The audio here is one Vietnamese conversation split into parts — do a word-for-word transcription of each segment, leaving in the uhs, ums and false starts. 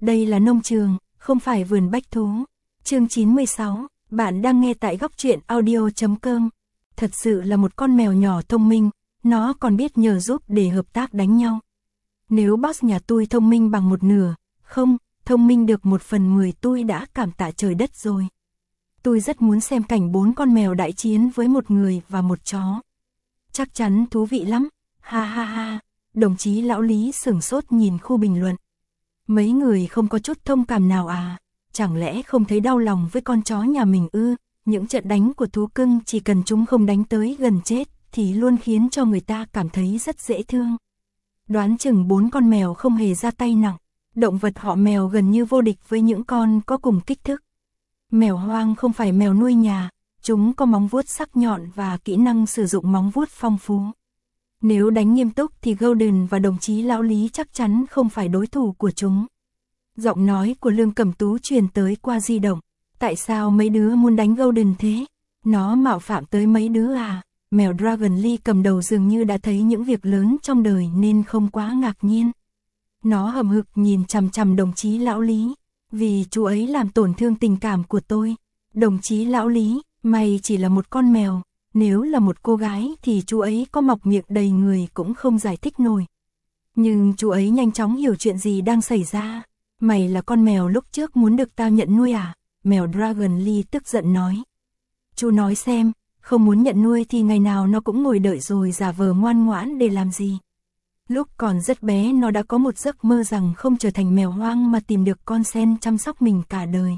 đây là nông trường, không phải vườn bách thú. Chương chín mươi sáu, bạn đang nghe tại góc truyện audio chấm com. Thật sự là một con mèo nhỏ thông minh, nó còn biết nhờ giúp để hợp tác đánh nhau. Nếu boss nhà tôi thông minh bằng một nửa, không, thông minh được một phần mười tôi đã cảm tạ trời đất rồi. Tôi rất muốn xem cảnh bốn con mèo đại chiến với một người và một chó. Chắc chắn thú vị lắm, ha ha ha. Đồng chí lão Lý sửng sốt nhìn khu bình luận. Mấy người không có chút thông cảm nào à, chẳng lẽ không thấy đau lòng với con chó nhà mình ư? Những trận đánh của thú cưng chỉ cần chúng không đánh tới gần chết thì luôn khiến cho người ta cảm thấy rất dễ thương. Đoán chừng bốn con mèo không hề ra tay nặng, động vật họ mèo gần như vô địch với những con có cùng kích thước. Mèo hoang không phải mèo nuôi nhà, chúng có móng vuốt sắc nhọn và kỹ năng sử dụng móng vuốt phong phú. Nếu đánh nghiêm túc thì Golden và đồng chí lão Lý chắc chắn không phải đối thủ của chúng. Giọng nói của Lương Cẩm Tú truyền tới qua di động. Tại sao mấy đứa muốn đánh Golden thế? Nó mạo phạm tới mấy đứa à? Mèo Dragon Lee cầm đầu dường như đã thấy những việc lớn trong đời nên không quá ngạc nhiên. Nó hậm hực nhìn chằm chằm đồng chí lão Lý. Vì chú ấy làm tổn thương tình cảm của tôi. Đồng chí lão Lý, mày chỉ là một con mèo. Nếu là một cô gái thì chú ấy có mọc miệng đầy người cũng không giải thích nổi. Nhưng chú ấy nhanh chóng hiểu chuyện gì đang xảy ra. Mày là con mèo lúc trước muốn được tao nhận nuôi à? Mèo Dragon Lee tức giận nói. Chú nói xem, không muốn nhận nuôi thì ngày nào nó cũng ngồi đợi rồi giả vờ ngoan ngoãn để làm gì. Lúc còn rất bé nó đã có một giấc mơ rằng không trở thành mèo hoang mà tìm được con sen chăm sóc mình cả đời.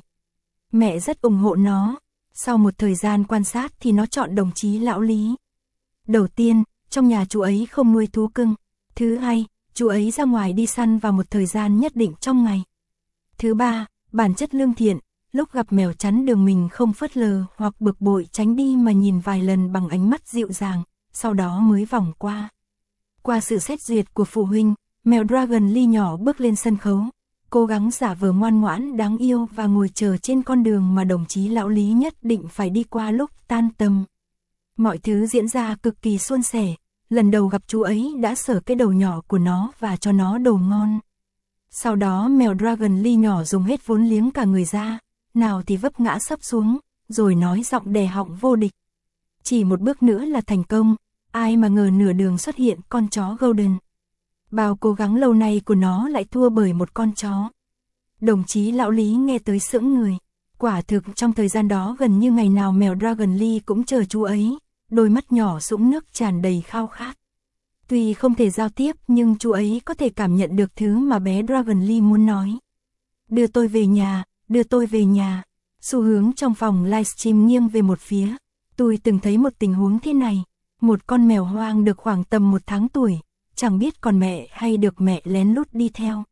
Mẹ rất ủng hộ nó. Sau một thời gian quan sát thì nó chọn đồng chí lão Lý. Đầu tiên, trong nhà chú ấy không nuôi thú cưng. Thứ hai, chú ấy ra ngoài đi săn vào một thời gian nhất định trong ngày. Thứ ba, bản chất lương thiện, lúc gặp mèo chắn đường mình không phớt lờ hoặc bực bội tránh đi mà nhìn vài lần bằng ánh mắt dịu dàng, sau đó mới vòng qua. Qua sự xét duyệt của phụ huynh, mèo Dragon Lee nhỏ bước lên sân khấu. Cố gắng giả vờ ngoan ngoãn đáng yêu và ngồi chờ trên con đường mà đồng chí lão Lý nhất định phải đi qua lúc tan tầm. Mọi thứ diễn ra cực kỳ suôn sẻ, lần đầu gặp chú ấy đã sờ cái đầu nhỏ của nó và cho nó đồ ngon. Sau đó mèo Dragon Lee nhỏ dùng hết vốn liếng cả người ra, nào thì vấp ngã sấp xuống, rồi nói giọng đè họng vô địch. Chỉ một bước nữa là thành công, ai mà ngờ nửa đường xuất hiện con chó Golden. Bao cố gắng lâu nay của nó lại thua bởi một con chó. Đồng chí lão Lý nghe tới sững người. Quả thực trong thời gian đó gần như ngày nào mèo Dragon Lee cũng chờ chú ấy, đôi mắt nhỏ sũng nước tràn đầy khao khát. Tuy không thể giao tiếp nhưng chú ấy có thể cảm nhận được thứ mà bé Dragon Lee muốn nói. Đưa tôi về nhà, đưa tôi về nhà. Xu hướng trong phòng livestream nghiêng về một phía. Tôi từng thấy một tình huống thế này. Một con mèo hoang được khoảng tầm một tháng tuổi. Chẳng biết còn mẹ hay được mẹ lén lút đi theo.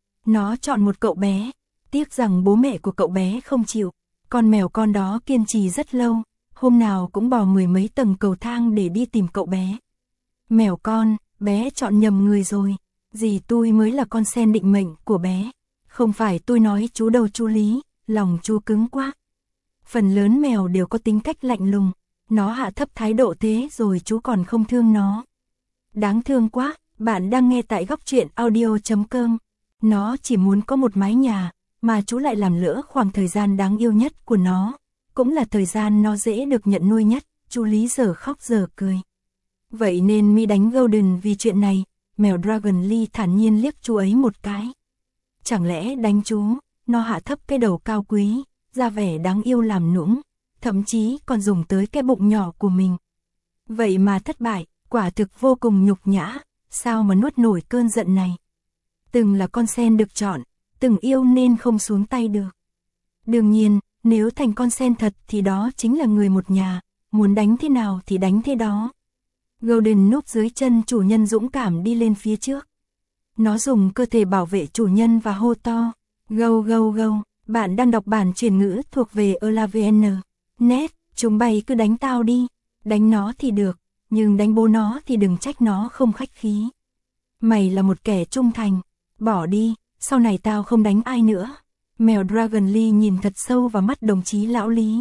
Nó chọn một cậu bé, tiếc rằng bố mẹ của cậu bé không chịu. Con mèo con đó kiên trì rất lâu, hôm nào cũng bò mười mấy tầng cầu thang để đi tìm cậu bé. Mèo con, bé chọn nhầm người rồi, dì tôi mới là con sen định mệnh của bé. Không phải tôi nói chú đâu chú Lý, lòng chú cứng quá. Phần lớn mèo đều có tính cách lạnh lùng, nó hạ thấp thái độ thế rồi chú còn không thương nó. Đáng thương quá, bạn đang nghe tại góc truyện audio chấm com. Nó chỉ muốn có một mái nhà, mà chú lại làm lỡ khoảng thời gian đáng yêu nhất của nó. Cũng là thời gian nó dễ được nhận nuôi nhất, chú Lý giờ khóc giờ cười. Vậy nên mi đánh Golden vì chuyện này, mèo Dragon Lee thản nhiên liếc chú ấy một cái. Chẳng lẽ đánh chú, nó hạ thấp cái đầu cao quý, ra vẻ đáng yêu làm nũng, thậm chí còn dùng tới cái bụng nhỏ của mình. Vậy mà thất bại. Quả thực vô cùng nhục nhã, sao mà nuốt nổi cơn giận này. Từng là con sen được chọn, từng yêu nên không xuống tay được. Đương nhiên, nếu thành con sen thật thì đó chính là người một nhà, muốn đánh thế nào thì đánh thế đó. Golden núp dưới chân chủ nhân dũng cảm đi lên phía trước. Nó dùng cơ thể bảo vệ chủ nhân và hô to. Go go go, bạn đang đọc bản chuyển ngữ thuộc về Elavn. Net, chúng bay cứ đánh tao đi, đánh nó thì được. Nhưng đánh bố nó thì đừng trách nó không khách khí. Mày là một kẻ trung thành, bỏ đi, sau này tao không đánh ai nữa. Mèo Dragon Lee nhìn thật sâu vào mắt đồng chí lão Lý.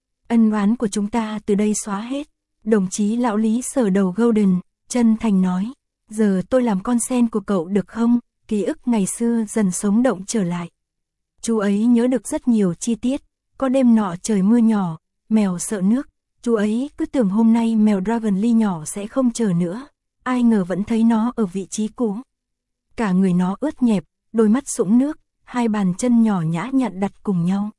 Ân oán của chúng ta từ đây xóa hết. Đồng chí lão Lý sờ đầu Golden, chân thành nói. Giờ tôi làm con sen của cậu được không? Ký ức ngày xưa dần sống động trở lại. Chú ấy nhớ được rất nhiều chi tiết, có đêm nọ trời mưa nhỏ, mèo sợ nước, chú ấy cứ tưởng hôm nay mèo Dragonly nhỏ sẽ không chờ nữa, ai ngờ vẫn thấy nó ở vị trí cũ. Cả người nó ướt nhẹp, đôi mắt sũng nước, hai bàn chân nhỏ nhã nhặn đặt cùng nhau.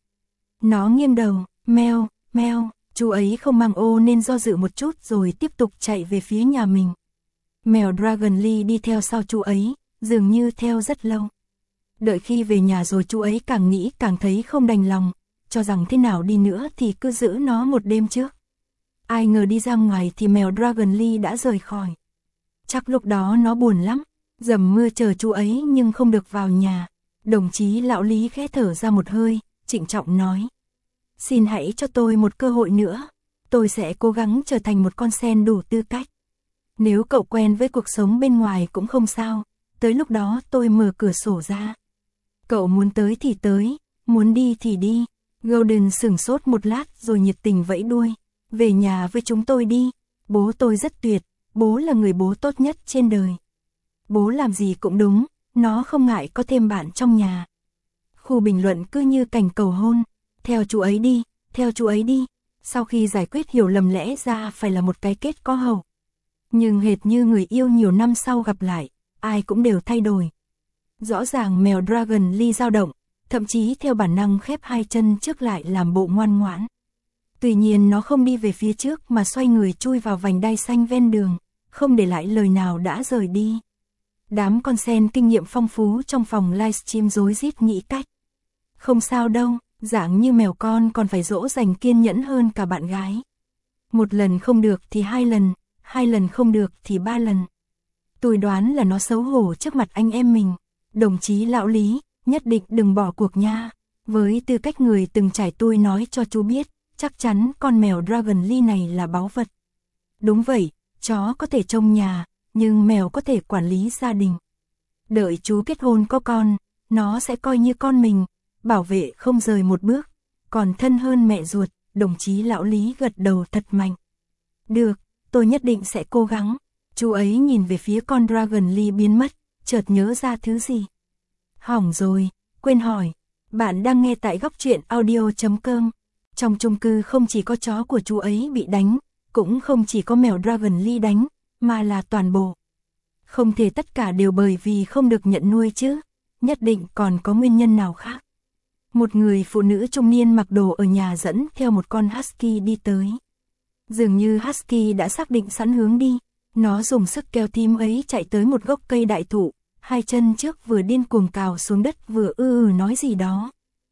Nó nghiêng đầu, meo, meo, chú ấy không mang ô nên do dự một chút rồi tiếp tục chạy về phía nhà mình. Mèo Dragonly đi theo sau chú ấy, dường như theo rất lâu. Đợi khi về nhà rồi chú ấy càng nghĩ càng thấy không đành lòng, cho rằng thế nào đi nữa thì cứ giữ nó một đêm trước. Ai ngờ đi ra ngoài thì mèo Dragonly đã rời khỏi. Chắc lúc đó nó buồn lắm, dầm mưa chờ chú ấy nhưng không được vào nhà. Đồng chí lão Lý khẽ thở ra một hơi, trịnh trọng nói. Xin hãy cho tôi một cơ hội nữa, tôi sẽ cố gắng trở thành một con sen đủ tư cách. Nếu cậu quen với cuộc sống bên ngoài cũng không sao, tới lúc đó tôi mở cửa sổ ra. Cậu muốn tới thì tới, muốn đi thì đi. Golden sửng sốt một lát rồi nhiệt tình vẫy đuôi. Về nhà với chúng tôi đi, bố tôi rất tuyệt, bố là người bố tốt nhất trên đời. Bố làm gì cũng đúng, nó không ngại có thêm bạn trong nhà. Khu bình luận cứ như cành cầu hôn, theo chú ấy đi, theo chú ấy đi. Sau khi giải quyết hiểu lầm lẽ ra phải là một cái kết có hậu. Nhưng hệt như người yêu nhiều năm sau gặp lại, ai cũng đều thay đổi. Rõ ràng mèo Dragonly dao động, thậm chí theo bản năng khép hai chân trước lại làm bộ ngoan ngoãn. Tuy nhiên nó không đi về phía trước mà xoay người chui vào vành đai xanh ven đường, không để lại lời nào đã rời đi. Đám con sen kinh nghiệm phong phú trong phòng livestream rối rít nghĩ cách. Không sao đâu, dạng như mèo con còn phải dỗ dành kiên nhẫn hơn cả bạn gái. Một lần không được thì hai lần, hai lần không được thì ba lần. Tôi đoán là nó xấu hổ trước mặt anh em mình. Đồng chí lão Lý, nhất định đừng bỏ cuộc nha. Với tư cách người từng trải tôi nói cho chú biết, chắc chắn con mèo Dragonly này là báu vật. Đúng vậy, chó có thể trông nhà, nhưng mèo có thể quản lý gia đình. Đợi chú kết hôn có con, nó sẽ coi như con mình, bảo vệ không rời một bước, còn thân hơn mẹ ruột. Đồng chí lão Lý gật đầu thật mạnh. Được, tôi nhất định sẽ cố gắng. Chú ấy nhìn về phía con Dragonly biến mất, chợt nhớ ra thứ gì. Hỏng rồi, quên hỏi. Bạn đang nghe tại góc truyện audio chấm com. Trong chung cư không chỉ có chó của chú ấy bị đánh, cũng không chỉ có mèo Dragonly đánh, mà là toàn bộ. Không thể tất cả đều bởi vì không được nhận nuôi chứ, nhất định còn có nguyên nhân nào khác. Một người phụ nữ trung niên mặc đồ ở nhà dẫn theo một con husky đi tới. Dường như husky đã xác định sẵn hướng đi, nó dùng sức kéo thím ấy chạy tới một gốc cây đại thụ, hai chân trước vừa điên cuồng cào xuống đất vừa ư ừ nói gì đó.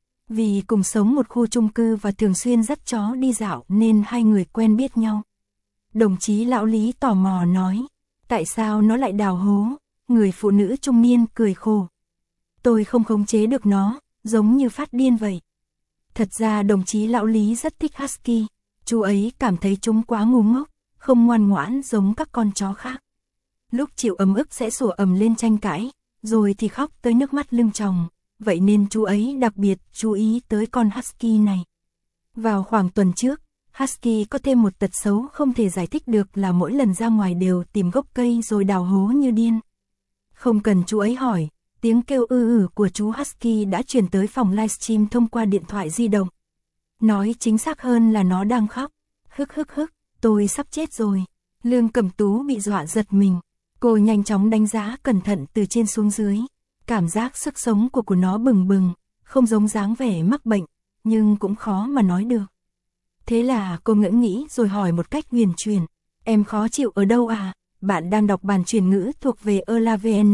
Vì cùng sống một khu chung cư và thường xuyên dắt chó đi dạo nên hai người quen biết nhau. Đồng chí lão Lý tò mò nói, tại sao nó lại đào hố? Người phụ nữ trung niên cười khổ. Tôi không khống chế được nó, giống như phát điên vậy. Thật ra đồng chí lão Lý rất thích husky, chú ấy cảm thấy chúng quá ngu ngốc, không ngoan ngoãn giống các con chó khác. Lúc chịu ấm ức sẽ sủa ầm lên tranh cãi, rồi thì khóc tới nước mắt lưng tròng, vậy nên chú ấy đặc biệt chú ý tới con husky này. Vào khoảng tuần trước, husky có thêm một tật xấu không thể giải thích được là mỗi lần ra ngoài đều tìm gốc cây rồi đào hố như điên. Không cần chú ấy hỏi, tiếng kêu ư ử của chú husky đã truyền tới phòng livestream thông qua điện thoại di động. Nói chính xác hơn là nó đang khóc. Hức hức hức, tôi sắp chết rồi. Lương Cẩm Tú bị dọa giật mình. Cô nhanh chóng đánh giá cẩn thận từ trên xuống dưới. Cảm giác sức sống của của nó bừng bừng, không giống dáng vẻ mắc bệnh, nhưng cũng khó mà nói được. Thế là cô ngẫm nghĩ rồi hỏi một cách huyền chuyển. Em khó chịu ở đâu à? Bạn đang đọc bản truyền ngữ thuộc về elavn.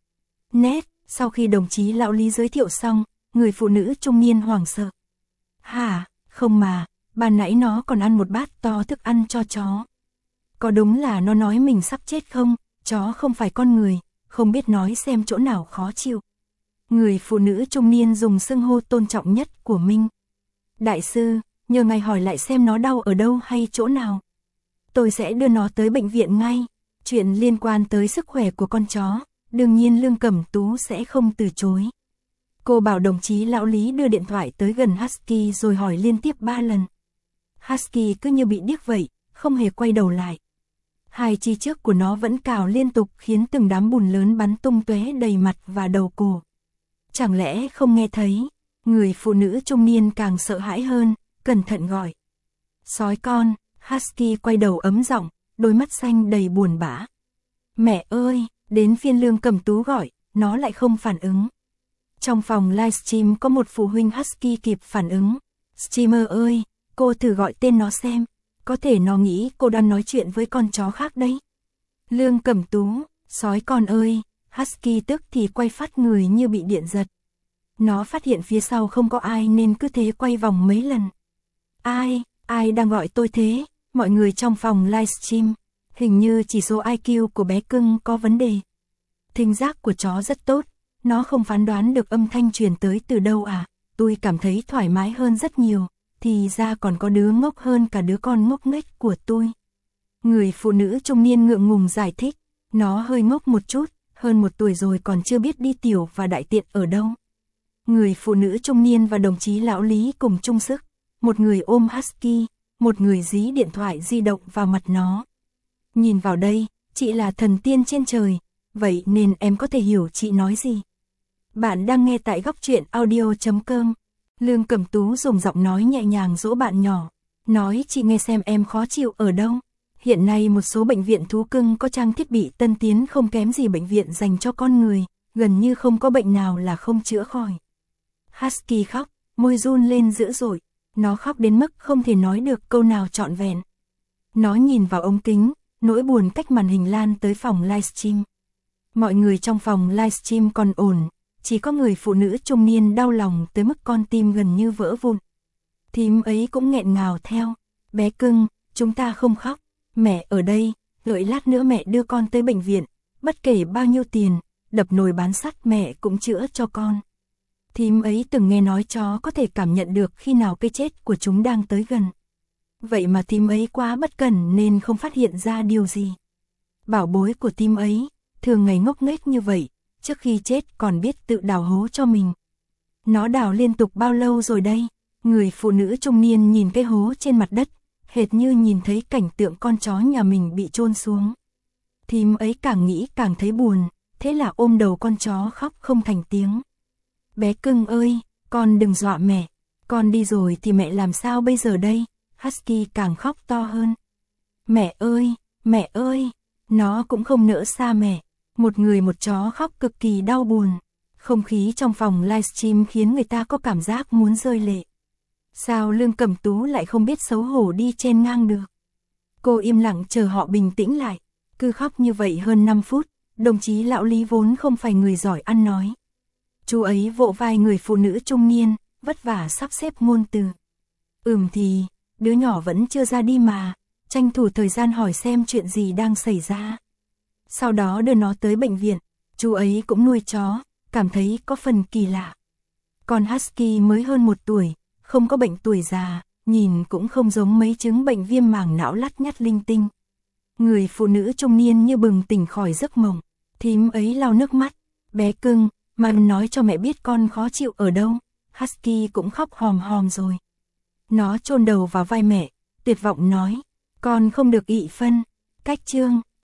Net, sau khi đồng chí lão Lý giới thiệu xong, người phụ nữ trung niên hoảng sợ. Hả, không mà, ban nãy nó còn ăn một bát to thức ăn cho chó. Có đúng là nó nói mình sắp chết không? Chó không phải con người, không biết nói xem chỗ nào khó chịu. Người phụ nữ trung niên dùng xưng hô tôn trọng nhất của mình. Đại sư, nhờ ngài hỏi lại xem nó đau ở đâu hay chỗ nào. Tôi sẽ đưa nó tới bệnh viện ngay. Chuyện liên quan tới sức khỏe của con chó, đương nhiên Lương Cẩm Tú sẽ không từ chối. Cô bảo đồng chí lão Lý đưa điện thoại tới gần husky rồi hỏi liên tiếp ba lần. Husky cứ như bị điếc vậy, không hề quay đầu lại. Hai chi trước của nó vẫn cào liên tục khiến từng đám bùn lớn bắn tung tóe đầy mặt và đầu cổ. Chẳng lẽ không nghe thấy? Người phụ nữ trung niên càng sợ hãi hơn, cẩn thận gọi. Sói con, Husky quay đầu ấm giọng, đôi mắt xanh đầy buồn bã. Mẹ ơi, đến phiên Lương Cẩm Tú gọi, nó lại không phản ứng. Trong phòng livestream có một phụ huynh Husky kịp phản ứng. Streamer ơi, cô thử gọi tên nó xem, có thể nó nghĩ cô đang nói chuyện với con chó khác đấy. Lương Cẩm Tú, sói con ơi, Husky tức thì quay phát người như bị điện giật. Nó phát hiện phía sau không có ai nên cứ thế quay vòng mấy lần. Ai, ai đang gọi tôi thế? Mọi người trong phòng livestream, hình như chỉ số i kiu của bé cưng có vấn đề. Thính giác của chó rất tốt, nó không phán đoán được âm thanh truyền tới từ đâu à. Tôi cảm thấy thoải mái hơn rất nhiều, thì ra còn có đứa ngốc hơn cả đứa con ngốc nghếch của tôi. Người phụ nữ trung niên ngượng ngùng giải thích, nó hơi ngốc một chút, hơn một tuổi rồi còn chưa biết đi tiểu và đại tiện ở đâu. Người phụ nữ trung niên và đồng chí lão Lý cùng chung sức, một người ôm Husky, một người dí điện thoại di động vào mặt nó. Nhìn vào đây, chị là thần tiên trên trời, vậy nên em có thể hiểu chị nói gì. Bạn đang nghe tại góc truyện audio chấm com. Lương Cẩm Tú dùng giọng nói nhẹ nhàng dỗ bạn nhỏ, nói chị nghe xem em khó chịu ở đâu. Hiện nay một số bệnh viện thú cưng có trang thiết bị tân tiến không kém gì bệnh viện dành cho con người, gần như không có bệnh nào là không chữa khỏi. Husky khóc, môi run lên dữ dội, nó khóc đến mức không thể nói được câu nào trọn vẹn. Nó nhìn vào ống kính, nỗi buồn cách màn hình lan tới phòng livestream. Mọi người trong phòng livestream còn ổn, chỉ có người phụ nữ trung niên đau lòng tới mức con tim gần như vỡ vụn. Thím ấy cũng nghẹn ngào theo, bé cưng, chúng ta không khóc, mẹ ở đây, đợi lát nữa mẹ đưa con tới bệnh viện, bất kể bao nhiêu tiền, đập nồi bán sắt mẹ cũng chữa cho con. Thím ấy từng nghe nói chó có thể cảm nhận được khi nào cái chết của chúng đang tới gần. Vậy mà thím ấy quá bất cẩn nên không phát hiện ra điều gì. Bảo bối của thím ấy, thường ngày ngốc nghếch như vậy, trước khi chết còn biết tự đào hố cho mình. Nó đào liên tục bao lâu rồi đây? Người phụ nữ trung niên nhìn cái hố trên mặt đất, hệt như nhìn thấy cảnh tượng con chó nhà mình bị chôn xuống. Thím ấy càng nghĩ càng thấy buồn, thế là ôm đầu con chó khóc không thành tiếng. Bé cưng ơi, con đừng dọa mẹ, con đi rồi thì mẹ làm sao bây giờ đây? Husky càng khóc to hơn. Mẹ ơi, mẹ ơi, nó cũng không nỡ xa mẹ. Một người một chó khóc cực kỳ đau buồn. Không khí trong phòng livestream khiến người ta có cảm giác muốn rơi lệ. Sao Lương Cẩm Tú lại không biết xấu hổ đi chen ngang được? Cô im lặng chờ họ bình tĩnh lại. Cứ khóc như vậy hơn năm phút, đồng chí lão Lý vốn không phải người giỏi ăn nói. Chú ấy vỗ vai người phụ nữ trung niên, vất vả sắp xếp ngôn từ. Ừm thì, đứa nhỏ vẫn chưa ra đi mà, tranh thủ thời gian hỏi xem chuyện gì đang xảy ra. Sau đó đưa nó tới bệnh viện, chú ấy cũng nuôi chó, cảm thấy có phần kỳ lạ. Còn Husky mới hơn một tuổi, không có bệnh tuổi già, nhìn cũng không giống mấy chứng bệnh viêm màng não lắt nhắt linh tinh. Người phụ nữ trung niên như bừng tỉnh khỏi giấc mộng, thím ấy lau nước mắt, bé cưng, mà nói cho mẹ biết con khó chịu ở đâu. Husky cũng khóc hòm hòm rồi. Nó chôn đầu vào vai mẹ, tuyệt vọng nói, con không được ị phân. Cách chương